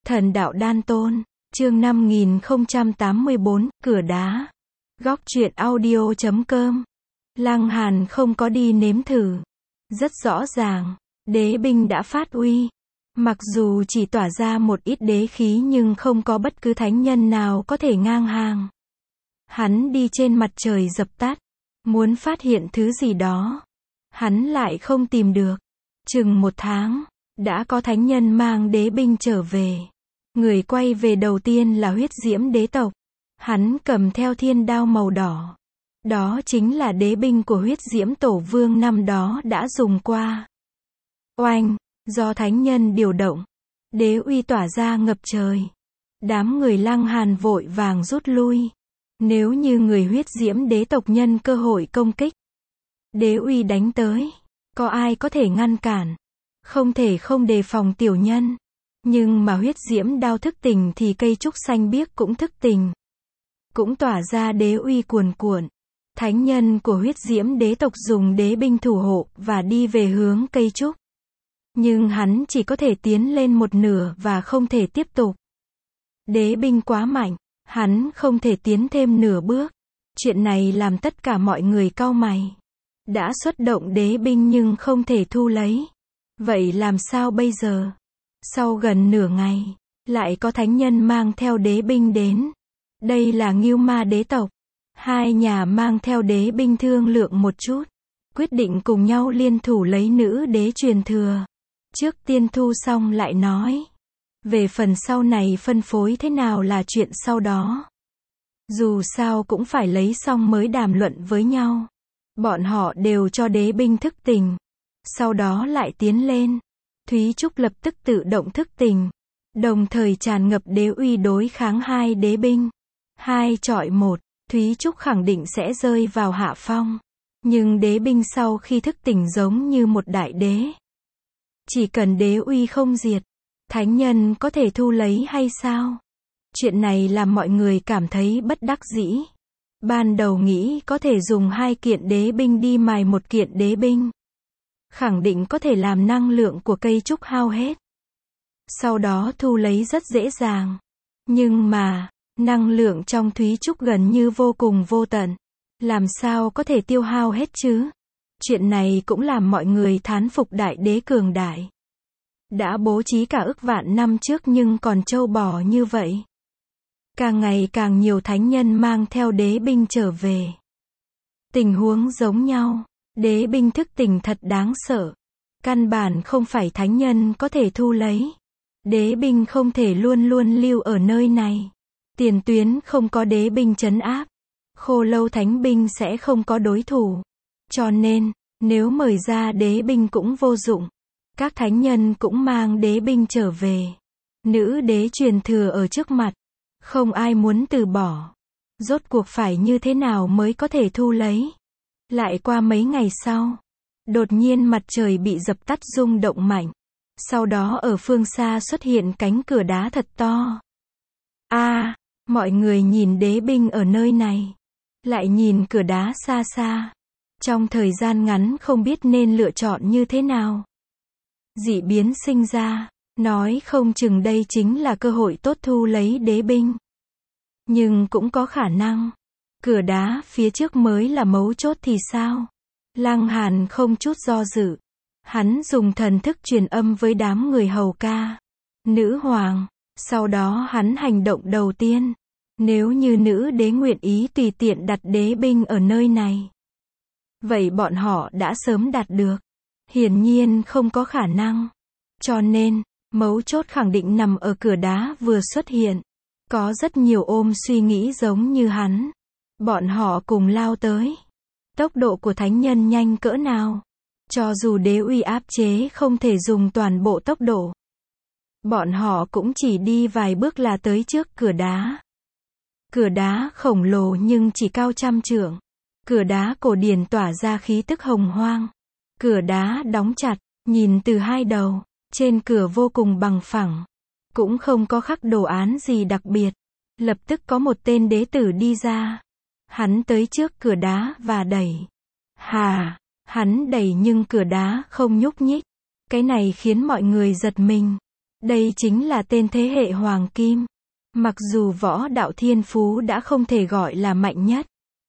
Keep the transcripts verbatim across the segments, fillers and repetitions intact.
Thần đạo đan tôn, chương năm nghìn không trăm tám mươi bốn, cửa đá. Góc truyện audio chấm com. Lăng Hàn không có đi nếm thử. Rất rõ ràng, đế binh đã phát uy. Mặc dù chỉ tỏa ra một ít đế khí nhưng không có bất cứ thánh nhân nào có thể ngang hàng. Hắn đi trên mặt trời dập tắt, muốn phát hiện thứ gì đó. Hắn lại không tìm được. Chừng một tháng, đã có thánh nhân mang đế binh trở về. Người quay về đầu tiên là huyết diễm đế tộc. Hắn cầm theo thiên đao màu đỏ. Đó chính là đế binh của huyết diễm tổ vương năm đó đã dùng qua. Oanh, do thánh nhân điều động, đế uy tỏa ra ngập trời. Đám người Lăng Hàn vội vàng rút lui. Nếu như người huyết diễm đế tộc nhân cơ hội công kích, đế uy đánh tới, có ai có thể ngăn cản? Không thể không đề phòng tiểu nhân. Nhưng mà huyết diễm đao thức tỉnh thì cây trúc xanh biếc cũng thức tỉnh. Cũng tỏa ra đế uy cuồn cuộn. Thánh nhân của huyết diễm đế tộc dùng đế binh thủ hộ và đi về hướng cây trúc. Nhưng hắn chỉ có thể tiến lên một nửa và không thể tiếp tục. Đế binh quá mạnh, hắn không thể tiến thêm nửa bước. Chuyện này làm tất cả mọi người cau mày. Đã xuất động đế binh nhưng không thể thu lấy. Vậy làm sao bây giờ? Sau gần nửa ngày, lại có thánh nhân mang theo đế binh đến. Đây là Ngưu Ma đế tộc. Hai nhà mang theo đế binh thương lượng một chút, quyết định cùng nhau liên thủ lấy nữ đế truyền thừa. Trước tiên thu xong lại nói. Về phần sau này phân phối thế nào là chuyện sau đó. Dù sao cũng phải lấy xong mới đàm luận với nhau. Bọn họ đều cho đế binh thức tỉnh. Sau đó lại tiến lên. Thúy Trúc lập tức tự động thức tỉnh. Đồng thời tràn ngập đế uy đối kháng hai đế binh. Hai chọi một, Thúy Trúc khẳng định sẽ rơi vào hạ phong. Nhưng đế binh sau khi thức tỉnh giống như một đại đế. Chỉ cần đế uy không diệt, thánh nhân có thể thu lấy hay sao? Chuyện này làm mọi người cảm thấy bất đắc dĩ. Ban đầu nghĩ có thể dùng hai kiện đế binh đi mài một kiện đế binh. Khẳng định có thể làm năng lượng của cây trúc hao hết. Sau đó thu lấy rất dễ dàng. Nhưng mà, năng lượng trong Thúy Trúc gần như vô cùng vô tận. Làm sao có thể tiêu hao hết chứ? Chuyện này cũng làm mọi người thán phục đại đế cường đại. Đã bố trí cả ức vạn năm trước nhưng còn trâu bò như vậy. Càng ngày càng nhiều thánh nhân mang theo đế binh trở về. Tình huống giống nhau. Đế binh thức tỉnh thật đáng sợ. Căn bản không phải thánh nhân có thể thu lấy. Đế binh không thể luôn luôn lưu ở nơi này. Tiền tuyến không có đế binh trấn áp. Khô lâu thánh binh sẽ không có đối thủ. Cho nên, nếu mời ra đế binh cũng vô dụng. Các thánh nhân cũng mang đế binh trở về. Nữ đế truyền thừa ở trước mặt. Không ai muốn từ bỏ. Rốt cuộc phải như thế nào mới có thể thu lấy. Lại qua mấy ngày sau, đột nhiên mặt trời bị dập tắt rung động mạnh. Sau đó ở phương xa xuất hiện cánh cửa đá thật to. A, à, mọi người nhìn đế binh ở nơi này. Lại nhìn cửa đá xa xa. Trong thời gian ngắn không biết nên lựa chọn như thế nào. Dị biến sinh ra, nói không chừng đây chính là cơ hội tốt thu lấy đế binh. Nhưng cũng có khả năng. Cửa đá phía trước mới là mấu chốt thì sao? Lăng Hàn không chút do dự. Hắn dùng thần thức truyền âm với đám người hầu ca. Nữ hoàng. Sau đó hắn hành động đầu tiên. Nếu như nữ đế nguyện ý tùy tiện đặt đế binh ở nơi này. Vậy bọn họ đã sớm đặt được. Hiển nhiên không có khả năng. Cho nên, mấu chốt khẳng định nằm ở cửa đá vừa xuất hiện. Có rất nhiều ôm suy nghĩ giống như hắn. Bọn họ cùng lao tới. Tốc độ của thánh nhân nhanh cỡ nào? Cho dù đế uy áp chế không thể dùng toàn bộ tốc độ. Bọn họ cũng chỉ đi vài bước là tới trước cửa đá. Cửa đá khổng lồ nhưng chỉ cao trăm trượng. Cửa đá cổ điển tỏa ra khí tức hồng hoang. Cửa đá đóng chặt, nhìn từ hai đầu. Trên cửa vô cùng bằng phẳng. Cũng không có khắc đồ án gì đặc biệt. Lập tức có một tên đế tử đi ra. Hắn tới trước cửa đá và đẩy. Hà, hắn đẩy nhưng cửa đá không nhúc nhích. Cái này khiến mọi người giật mình. Đây chính là tên thế hệ Hoàng Kim. Mặc dù võ đạo thiên phú đã không thể gọi là mạnh nhất,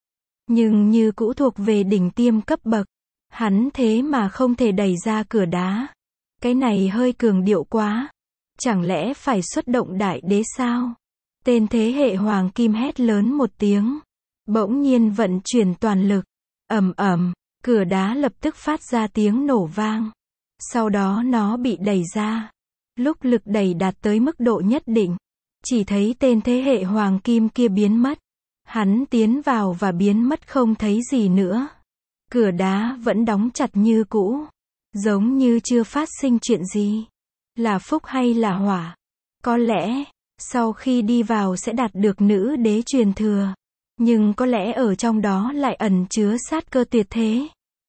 nhưng như cũ thuộc về đỉnh tiêm cấp bậc. Hắn thế mà không thể đẩy ra cửa đá. Cái này hơi cường điệu quá. Chẳng lẽ phải xuất động đại đế sao? Tên thế hệ Hoàng Kim hét lớn một tiếng. Bỗng nhiên vận chuyển toàn lực. Ầm ầm, cửa đá lập tức phát ra tiếng nổ vang. Sau đó nó bị đẩy ra. Lúc lực đẩy đạt tới mức độ nhất định, chỉ thấy tên thế hệ Hoàng Kim kia biến mất. Hắn tiến vào và biến mất không thấy gì nữa. Cửa đá vẫn đóng chặt như cũ, giống như chưa phát sinh chuyện gì. Là phúc hay là hỏa? Có lẽ, sau khi đi vào sẽ đạt được nữ đế truyền thừa. Nhưng có lẽ ở trong đó lại ẩn chứa sát cơ tuyệt thế.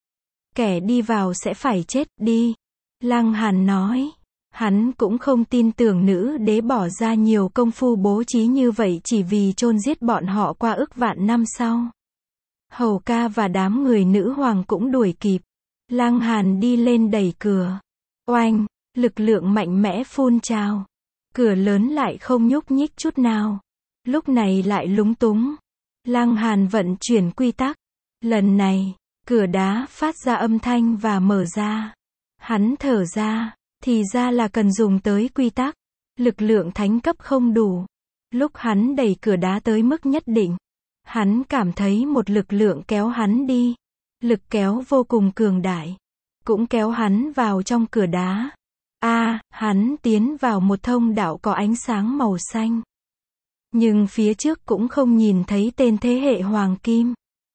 Kẻ đi vào sẽ phải chết đi. Lăng Hàn nói. Hắn cũng không tin tưởng nữ đế bỏ ra nhiều công phu bố trí như vậy chỉ vì chôn giết bọn họ qua ức vạn năm sau. Hầu ca và đám người nữ hoàng cũng đuổi kịp. Lăng Hàn đi lên đẩy cửa. Oanh, lực lượng mạnh mẽ phun trào. Cửa lớn lại không nhúc nhích chút nào. Lúc này lại lúng túng. Lăng Hàn vận chuyển quy tắc. Lần này, cửa đá phát ra âm thanh và mở ra. Hắn thở ra, thì ra là cần dùng tới quy tắc. Lực lượng thánh cấp không đủ. Lúc hắn đẩy cửa đá tới mức nhất định, hắn cảm thấy một lực lượng kéo hắn đi. Lực kéo vô cùng cường đại. Cũng kéo hắn vào trong cửa đá. A, à, hắn tiến vào một thông đạo có ánh sáng màu xanh. Nhưng phía trước cũng không nhìn thấy tên thế hệ Hoàng Kim.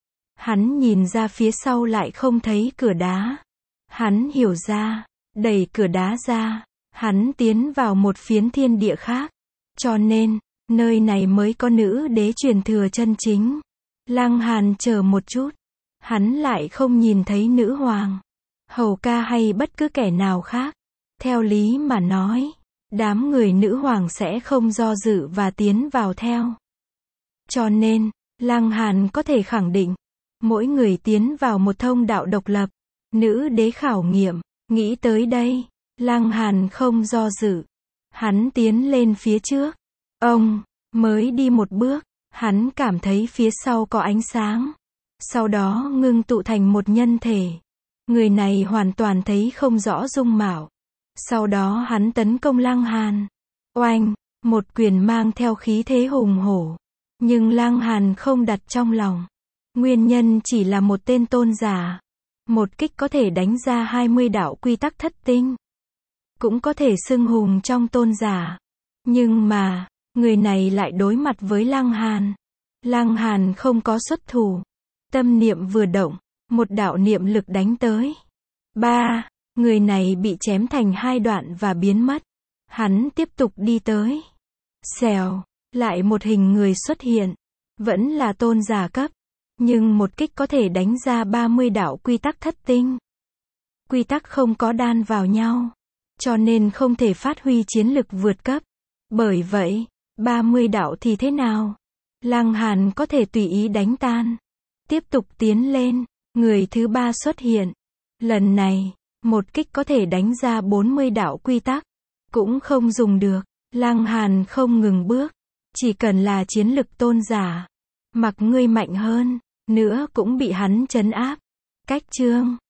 Hắn nhìn ra phía sau lại không thấy cửa đá. Hắn hiểu ra, đẩy cửa đá ra, hắn tiến vào một phiến thiên địa khác. Cho nên, nơi này mới có nữ đế truyền thừa chân chính. Lăng Hàn chờ một chút. Hắn lại không nhìn thấy nữ hoàng, hầu ca hay bất cứ kẻ nào khác. Theo lý mà nói, đám người nữ hoàng sẽ không do dự và tiến vào theo. Cho nên, Lăng Hàn có thể khẳng định, mỗi người tiến vào một thông đạo độc lập. Nữ đế khảo nghiệm, nghĩ tới đây, Lăng Hàn không do dự. Hắn tiến lên phía trước. Ông, mới đi một bước, hắn cảm thấy phía sau có ánh sáng. Sau đó ngưng tụ thành một nhân thể. Người này hoàn toàn thấy không rõ dung mạo. Sau đó hắn tấn công Lăng Hàn. Oanh, một quyền mang theo khí thế hùng hổ. Nhưng Lăng Hàn không đặt trong lòng. Nguyên nhân chỉ là một tên tôn giả. Một kích có thể đánh ra hai mươi đạo quy tắc thất tinh. Cũng có thể xưng hùng trong tôn giả. Nhưng mà, người này lại đối mặt với Lăng Hàn. Lăng Hàn không có xuất thủ. Tâm niệm vừa động, một đạo niệm lực đánh tới. Ba, người này bị chém thành hai đoạn và biến mất. Hắn tiếp tục đi tới. Xèo, lại một hình người xuất hiện. Vẫn là tôn giả cấp. Nhưng một kích có thể đánh ra ba mươi đạo quy tắc thất tinh. Quy tắc không có đan vào nhau. Cho nên không thể phát huy chiến lực vượt cấp. Bởi vậy, ba mươi đạo thì thế nào? Lăng Hàn có thể tùy ý đánh tan. Tiếp tục tiến lên, người thứ ba xuất hiện. Lần này, một kích có thể đánh ra bốn mươi đạo quy tắc. Cũng không dùng được. Lăng Hàn không ngừng bước. Chỉ cần là chiến lực tôn giả. Mặc ngươi mạnh hơn, nữa cũng bị hắn trấn áp. Cách chương